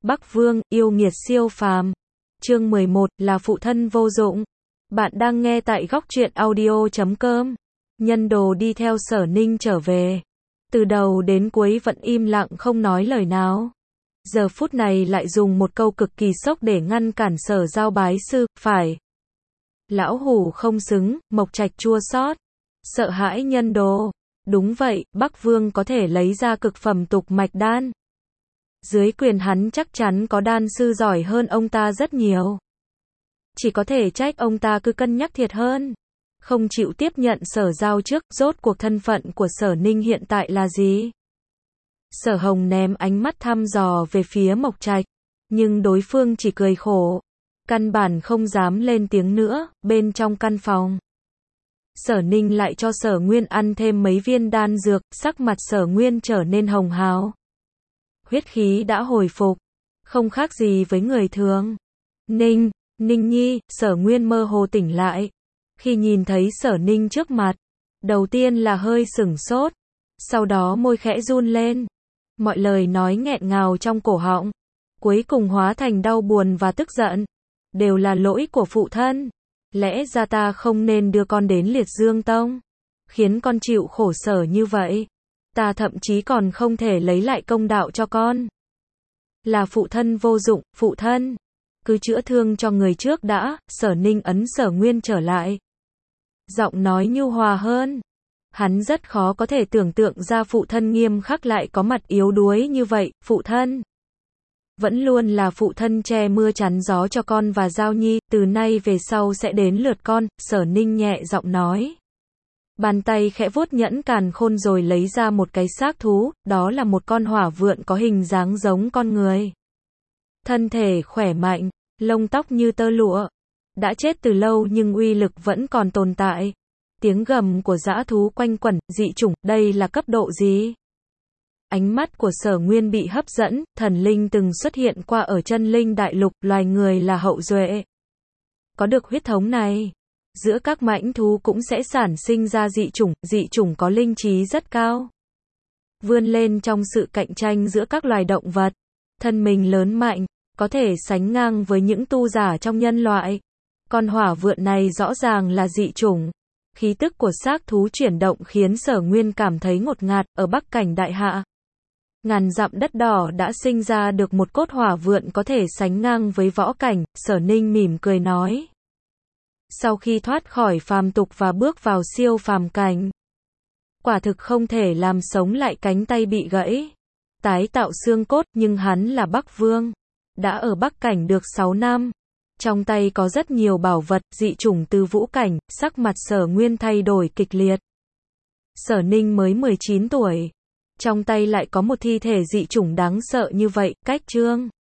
Bắc Vương, yêu nghiệt siêu phàm. Chương 11 là phụ thân vô dụng. Bạn đang nghe tại góc truyện audio.com. Nhân đồ đi theo Sở Ninh trở về. Từ đầu đến cuối vẫn im lặng không nói lời nào. Giờ phút này lại dùng một câu cực kỳ sốc để ngăn cản Sở Giao bái sư, phải. Lão hủ không xứng, Mộc Trạch chua xót. Sợ hãi Nhân đồ. Đúng vậy, Bắc Vương có thể lấy ra cực phẩm tục mạch đan. Dưới quyền hắn chắc chắn có đan sư giỏi hơn ông ta rất nhiều. Chỉ có thể trách ông ta cứ cân nhắc thiệt hơn. Không chịu tiếp nhận Sở Giao trước, rốt cuộc thân phận của Sở Ninh hiện tại là gì? Sở Hồng ném ánh mắt thăm dò về phía Mộc Trạch. Nhưng đối phương chỉ cười khổ. Căn bản không dám lên tiếng nữa, bên trong căn phòng. Sở Ninh lại cho Sở Nguyên ăn thêm mấy viên đan dược, sắc mặt Sở Nguyên trở nên hồng hào. Huyết khí đã hồi phục, không khác gì với người thường. Ninh Nhi, Sở Nguyên mơ hồ tỉnh lại. Khi nhìn thấy Sở Ninh trước mặt, đầu tiên là hơi sửng sốt, sau đó môi khẽ run lên. Mọi lời nói nghẹn ngào trong cổ họng, cuối cùng hóa thành đau buồn và tức giận. Đều là lỗi của phụ thân. Lẽ ra ta không nên đưa con đến Liệt Dương Tông, khiến con chịu khổ sở như vậy. Ta thậm chí còn không thể lấy lại công đạo cho con. Là phụ thân vô dụng, phụ thân. Cứ chữa thương cho người trước đã. Sở Ninh ấn Sở Nguyên trở lại. Giọng nói nhu hòa hơn. Hắn rất khó có thể tưởng tượng ra phụ thân nghiêm khắc lại có mặt yếu đuối như vậy. Phụ thân vẫn luôn là phụ thân che mưa chắn gió cho con và Giao Nhi, từ nay về sau sẽ đến lượt con. Sở Ninh nhẹ giọng nói. Bàn tay khẽ vuốt nhẫn càn khôn rồi lấy ra một cái xác thú, đó là một con hỏa vượn có hình dáng giống con người. Thân thể khỏe mạnh, lông tóc như tơ lụa. Đã chết từ lâu nhưng uy lực vẫn còn tồn tại. Tiếng gầm của dã thú quanh quẩn, dị chủng, đây là cấp độ gì? Ánh mắt của Sở Nguyên bị hấp dẫn, thần linh từng xuất hiện qua ở chân linh đại lục, loài người là hậu duệ. Có được huyết thống này, giữa các mãnh thú cũng sẽ sản sinh ra dị chủng có linh trí rất cao. Vươn lên trong sự cạnh tranh giữa các loài động vật. Thân mình lớn mạnh, có thể sánh ngang với những tu giả trong nhân loại. Con hỏa vượn này rõ ràng là dị chủng. Khí tức của xác thú chuyển động khiến Sở Nguyên cảm thấy ngột ngạt. Ở Bắc Cảnh Đại Hạ, ngàn dặm đất đỏ đã sinh ra được một cốt hỏa vượn có thể sánh ngang với võ cảnh. Sở Ninh mỉm cười nói. Sau khi thoát khỏi phàm tục và bước vào siêu phàm cảnh, quả thực không thể làm sống lại cánh tay bị gãy, tái tạo xương cốt, nhưng hắn là Bắc Vương, đã ở Bắc Cảnh được 6 năm. Trong tay có rất nhiều bảo vật, dị chủng từ vũ cảnh. Sắc mặt Sở Nguyên thay đổi kịch liệt. Sở Ninh mới 19 tuổi. Trong tay lại có một thi thể dị chủng đáng sợ như vậy. Cách chương